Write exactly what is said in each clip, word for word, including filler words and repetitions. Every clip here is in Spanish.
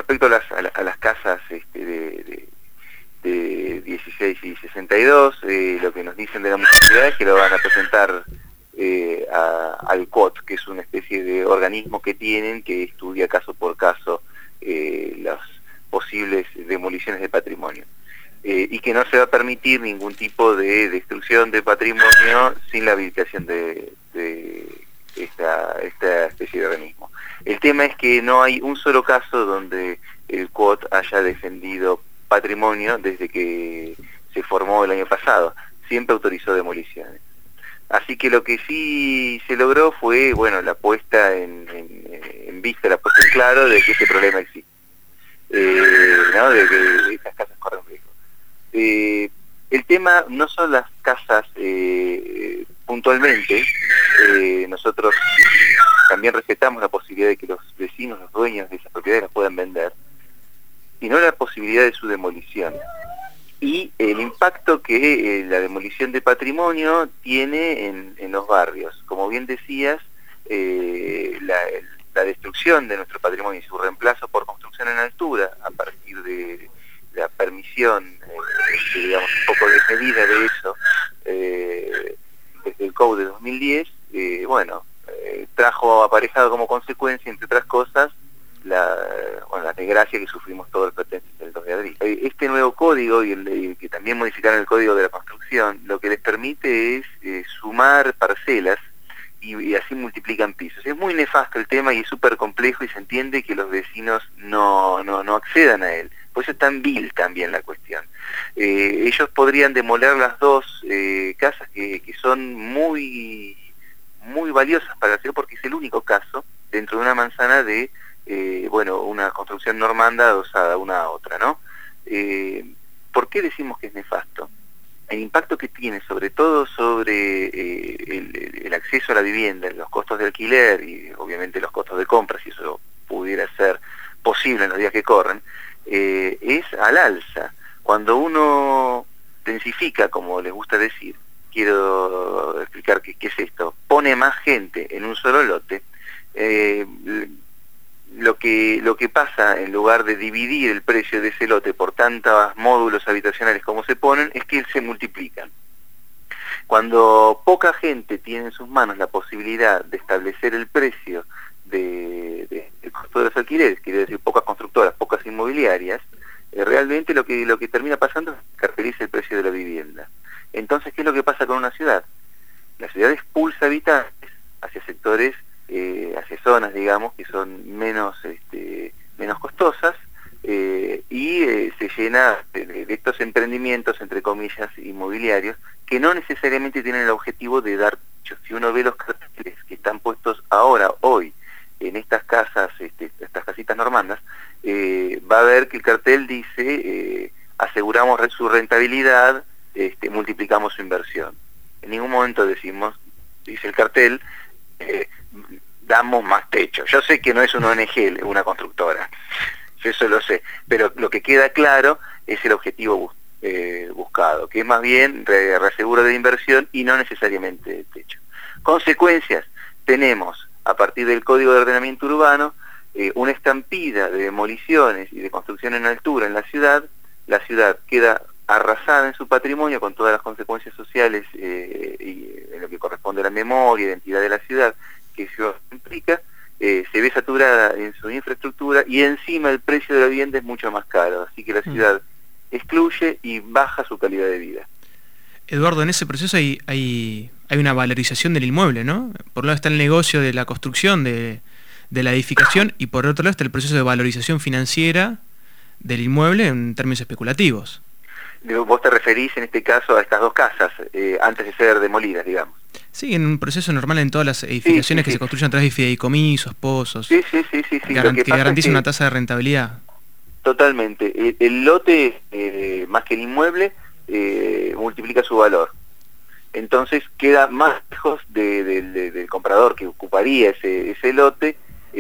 respecto a las, a, la, a las casas este, de, de, de dieciséis y sesenta y dos, eh, lo que nos dicen de la municipalidad es que lo van a presentar eh, a, al C O T, que es una especie de organismo que tienen que estudia caso por caso eh, las posibles demoliciones de patrimonio. Eh, y que no se va a permitir ningún tipo de destrucción de patrimonio sin la habilitación de, de esta, esta especie de organismo. El tema es que no hay un solo caso donde el C O T haya defendido patrimonio desde que se formó el año pasado. Siempre autorizó demoliciones. Así que lo que sí se logró fue, bueno, la puesta en, en, en vista, la puesta en claro de que este problema existe. Eh, ¿no? De que estas casas corren riesgo. Eh, el tema no son las casas eh, puntualmente, eh, nosotros también respetamos la posibilidad de que los vecinos, los dueños de esas propiedades las puedan vender, sino la posibilidad de su demolición y el impacto que eh, la demolición de patrimonio tiene en, en los barrios. Como bien decías, eh, la, la destrucción de nuestro patrimonio y su reemplazo por construcción en altura a partir de la permisión, eh, digamos, un poco de medida de eso, eh, desde el C O U de dos mil diez, eh, bueno, eh, trajo aparejado como consecuencia, entre otras cosas, la, bueno, la desgracia que sufrimos todos los pretendientes del dos de abril. Este nuevo código, y el, el que también modificaron el código de la construcción, lo que les permite es eh, sumar parcelas y, y así multiplican pisos. Es muy nefasto el tema y es súper complejo y se entiende que los vecinos no, no, no accedan a él. Por eso es tan vil también la cuestión. Eh, ellos podrían demoler las dos eh, casas que, que son muy, muy valiosas para la ciudad porque es el único caso dentro de una manzana de eh, bueno, una construcción normanda adosada una a otra, ¿no? Eh, ¿Por qué decimos que es nefasto? El impacto que tiene, sobre todo sobre eh, el, el acceso a la vivienda, los costos de alquiler y obviamente los costos de compra, si eso pudiera ser posible en los días que corren, eh, es al alza. Cuando uno densifica, como les gusta decir, quiero explicar qué, qué es esto, pone más gente en un solo lote, eh, lo que lo que pasa en lugar de dividir el precio de ese lote por tantos módulos habitacionales como se ponen, es que se multiplican. Cuando poca gente tiene en sus manos la posibilidad de establecer el precio de, de, del costo de los alquileres, quiere decir pocas constructoras, pocas inmobiliarias, eh, realmente lo que lo que termina pasando es que caracteriza el precio de la vivienda. Entonces, ¿qué es lo que pasa con una ciudad? La ciudad expulsa habitantes hacia sectores, eh, hacia zonas, digamos, que son menos este, menos costosas, eh, y eh, se llena de, de estos emprendimientos, entre comillas, inmobiliarios, que no necesariamente tienen el objetivo de dar precios. Si uno ve los carteles que están puestos ahora, hoy, en estas casas, este, estas casitas normandas, eh, va a ver que el cartel dice, eh, aseguramos su rentabilidad, este, multiplicamos su inversión. En ningún momento decimos, dice el cartel, eh, damos más techo. Yo sé que no es una O N G, una constructora, yo eso lo sé, pero lo que queda claro es el objetivo bus eh, buscado, que es más bien re reaseguro de inversión y no necesariamente de techo. Consecuencias, tenemos a partir del Código de Ordenamiento Urbano eh, una estampida de demoliciones y de construcción en altura en la ciudad. La ciudad queda arrasada en su patrimonio con todas las consecuencias sociales eh, y en lo que corresponde a la memoria, identidad de la ciudad que eso implica, eh, se ve saturada en su infraestructura y encima el precio de la vivienda es mucho más caro, así que la ciudad mm. excluye y baja su calidad de vida. Eduardo, en ese proceso hay, hay, hay una valorización del inmueble, ¿no? Por un lado está el negocio de la construcción, de, de la edificación, y por otro lado está el proceso de valorización financiera del inmueble en términos especulativos. Vos te referís en este caso a estas dos casas, eh, antes de ser demolidas, digamos. Sí, en un proceso normal en todas las edificaciones sí, sí, que sí. se construyen a través de fideicomisos, pozos, sí, sí, sí, sí, sí. Garant que, que garantiza es que, una tasa de rentabilidad. Totalmente. El, el lote, eh, más que el inmueble, eh, multiplica su valor. Entonces queda más lejos de, de, de, del comprador que ocuparía ese, ese lote,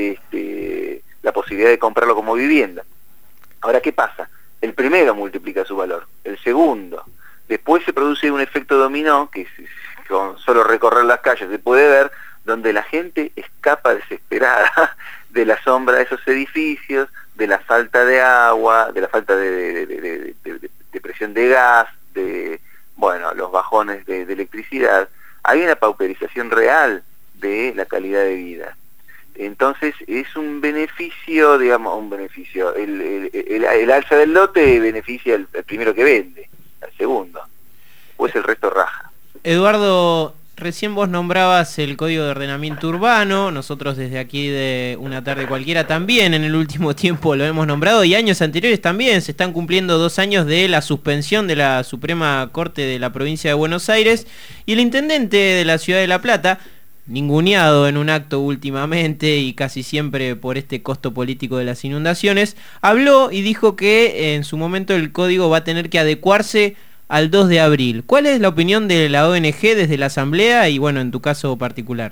este, la posibilidad de comprarlo como vivienda. Ahora, ¿qué pasa? El primero multiplica su valor, el segundo. Después se produce un efecto dominó, que con solo recorrer las calles se puede ver, donde la gente escapa desesperada de la sombra de esos edificios, de la falta de agua, de la falta de, de, de, de, de, de presión de gas, de, bueno, los bajones de, de electricidad. Hay una pauperización real de la calidad de vida. Entonces es un beneficio, digamos, un beneficio, el, el, el, el alza del lote beneficia al, al primero que vende, al segundo, pues el resto raja. Eduardo, recién vos nombrabas el Código de Ordenamiento Urbano, nosotros desde aquí de Una Tarde Cualquiera también en el último tiempo lo hemos nombrado, y años anteriores también. Se están cumpliendo dos años de la suspensión de la Suprema Corte de la Provincia de Buenos Aires, y el intendente de la Ciudad de La Plata, ninguneado en un acto últimamente y casi siempre por este costo político de las inundaciones, habló y dijo que en su momento el código va a tener que adecuarse al dos de abril. ¿Cuál es la opinión de la O N G desde la Asamblea y, bueno, en tu caso particular?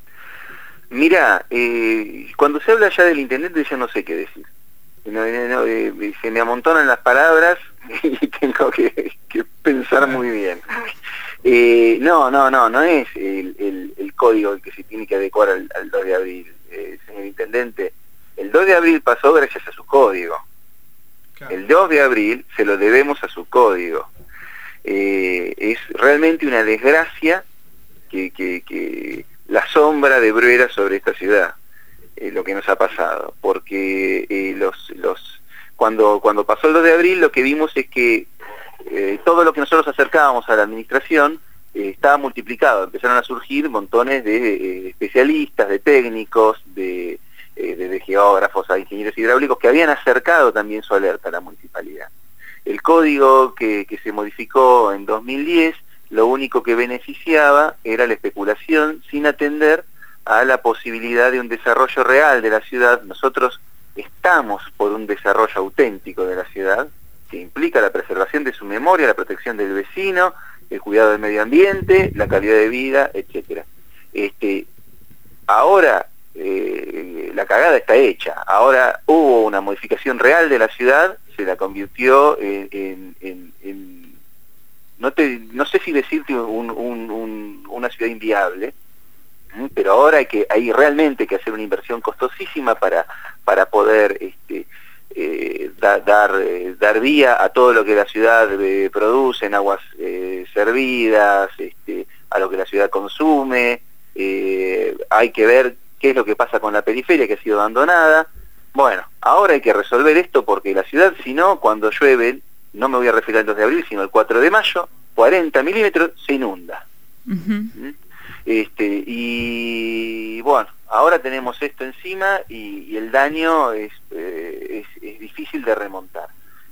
Mira, eh, cuando se habla ya del intendente ya no sé qué decir. No, no, eh, se me amontonan las palabras y tengo que, que pensar muy bien. Eh, no, no, no, no es el, el, el código el que se tiene que adecuar al, al dos de abril, eh, señor intendente. El dos de abril pasó gracias a su código. Claro. El dos de abril se lo debemos a su código. Eh, es realmente una desgracia que, que, que la sombra de Bruera sobre esta ciudad, eh, lo que nos ha pasado, porque eh, los, los, cuando, cuando pasó el dos de abril lo que vimos es que eh, todo lo que nosotros acercábamos a la administración eh, estaba multiplicado, empezaron a surgir montones de eh, especialistas, de técnicos, de, eh, de, de geógrafos, a ingenieros hidráulicos que habían acercado también su alerta a la municipalidad. El código que, que se modificó en dos mil diez, lo único que beneficiaba era la especulación sin atender a la posibilidad de un desarrollo real de la ciudad. Nosotros estamos por un desarrollo auténtico de la ciudad, que implica la preservación de su memoria, la protección del vecino, el cuidado del medio ambiente, la calidad de vida, etcétera. Este, ahora eh, la cagada está hecha, ahora hubo una modificación real de la ciudad, se la convirtió en, en, en, en no, te, no sé si decirte un, un, un, una ciudad inviable, pero ahora hay que hay realmente que hacer una inversión costosísima para, para poder este, eh, da, dar, eh, dar vía a todo lo que la ciudad eh, produce en aguas eh, servidas, este, a lo que la ciudad consume. Eh, hay que ver qué es lo que pasa con la periferia que ha sido abandonada. Bueno, ahora hay que resolver esto porque la ciudad, si no, cuando llueve, no me voy a referir al dos de abril, sino al cuatro de mayo, cuarenta milímetros, se inunda. Uh-huh. Este, y bueno, ahora tenemos esto encima y, y el daño es, eh, es, es difícil de remontar.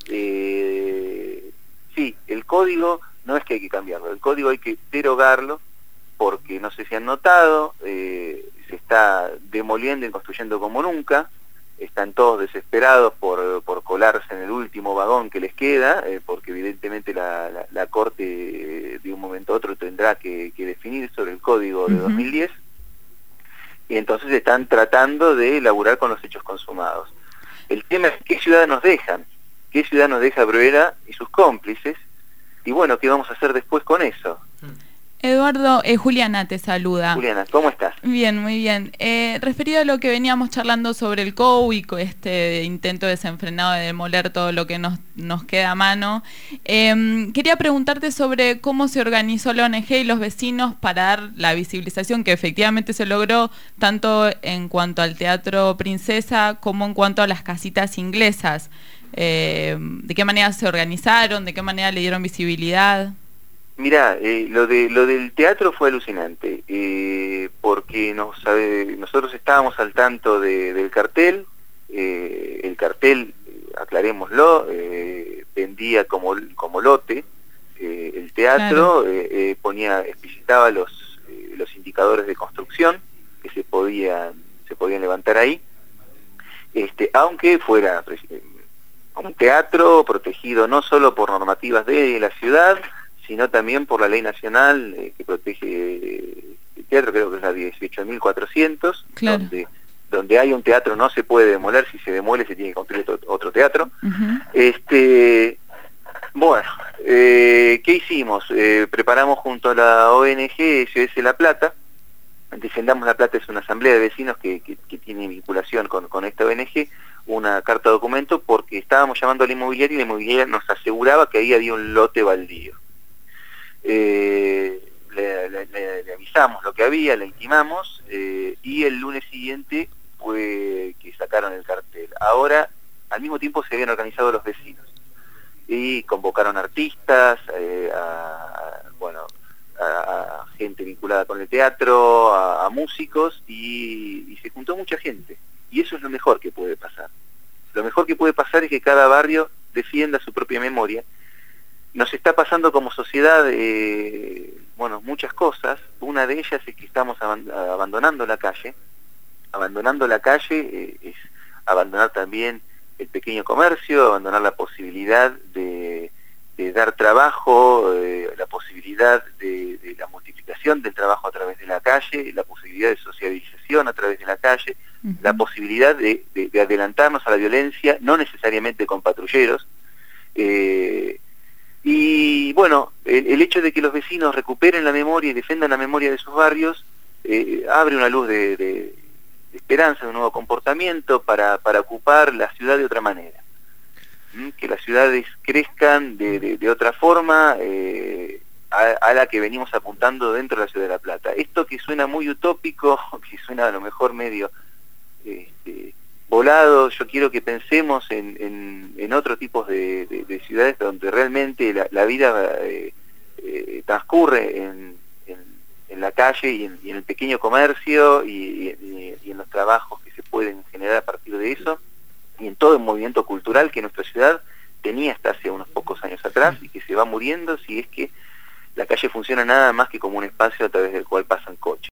Eh, sí, el código no es que hay que cambiarlo, el código hay que derogarlo porque no sé si han notado, eh, se está demoliendo y construyendo como nunca. Están todos desesperados por, por colarse en el último vagón que les queda, eh, porque evidentemente la, la, la Corte eh, de un momento a otro tendrá que, que definir sobre el código de uh-huh. dos mil diez, y entonces están tratando de elaborar con los hechos consumados. El tema es qué ciudad nos dejan, qué ciudad nos deja Bruera y sus cómplices, y bueno, ¿qué vamos a hacer después con eso? Eduardo, eh, Juliana te saluda. Juliana, ¿cómo estás? Bien, muy bien. Eh, referido a lo que veníamos charlando sobre el C O U y con este intento desenfrenado de demoler todo lo que nos, nos queda a mano, eh, quería preguntarte sobre cómo se organizó la O N G y los vecinos para dar la visibilización que efectivamente se logró tanto en cuanto al Teatro Princesa como en cuanto a las casitas inglesas. Eh, ¿De qué manera se organizaron? ¿De qué manera le dieron visibilidad? Mirá, eh, lo de lo del teatro fue alucinante, eh, porque nos, eh, nosotros estábamos al tanto de, del cartel, eh, el cartel, aclarémoslo, eh, vendía como, como lote, eh, el teatro, claro. eh, eh, ponía, explicitaba los, eh, los indicadores de construcción que se podían, se podían levantar ahí, este, aunque fuera eh, un teatro protegido no solo por normativas de la ciudad, sino también por la ley nacional eh, que protege eh, el teatro, creo que es la dieciocho mil cuatrocientos, claro. donde, donde hay un teatro no se puede demoler, si se demuele se tiene que construir otro, otro teatro. Uh-huh. Este, bueno, eh, ¿qué hicimos? Eh, preparamos junto a la O N G S O S La Plata, Defendamos La Plata es una asamblea de vecinos que, que, que tiene vinculación con, con esta O N G, una carta de documento porque estábamos llamando a la inmobiliaria y la inmobiliaria nos aseguraba que ahí había un lote baldío. Eh, le, le, le, le avisamos lo que había, le intimamos eh, y el lunes siguiente fue que sacaron el cartel. Ahora, al mismo tiempo se habían organizado los vecinos y convocaron artistas, eh, a, a, bueno, a, a gente vinculada con el teatro, a, a músicos y, y se juntó mucha gente. Y eso es lo mejor que puede pasar. Lo mejor que puede pasar es que cada barrio defienda su propia memoria. Nos está pasando como sociedad, eh, bueno, muchas cosas. Una de ellas es que estamos aband abandonando la calle. Abandonando la calle eh, es abandonar también el pequeño comercio, abandonar la posibilidad de, de dar trabajo, eh, la posibilidad de, de la multiplicación del trabajo a través de la calle, la posibilidad de socialización a través de la calle, uh-huh. la posibilidad de, de, de adelantarnos a la violencia, no necesariamente con patrulleros. Eh, y bueno, el, el hecho de que los vecinos recuperen la memoria y defendan la memoria de sus barrios, eh, abre una luz de... de de esperanza, de un nuevo comportamiento para, para ocupar la ciudad de otra manera. ¿Mm? Que las ciudades crezcan de, de, de otra forma eh, a, a la que venimos apuntando dentro de la ciudad de La Plata. Esto que suena muy utópico, que suena a lo mejor medio este, volado, yo quiero que pensemos en, en, en otro tipo de, de, de ciudades donde realmente la, la vida eh, eh, transcurre en en la calle y en, y en el pequeño comercio y, y, y en los trabajos que se pueden generar a partir de eso y en todo el movimiento cultural que nuestra ciudad tenía hasta hace unos pocos años atrás y que se va muriendo si es que la calle funciona nada más que como un espacio a través del cual pasan coches.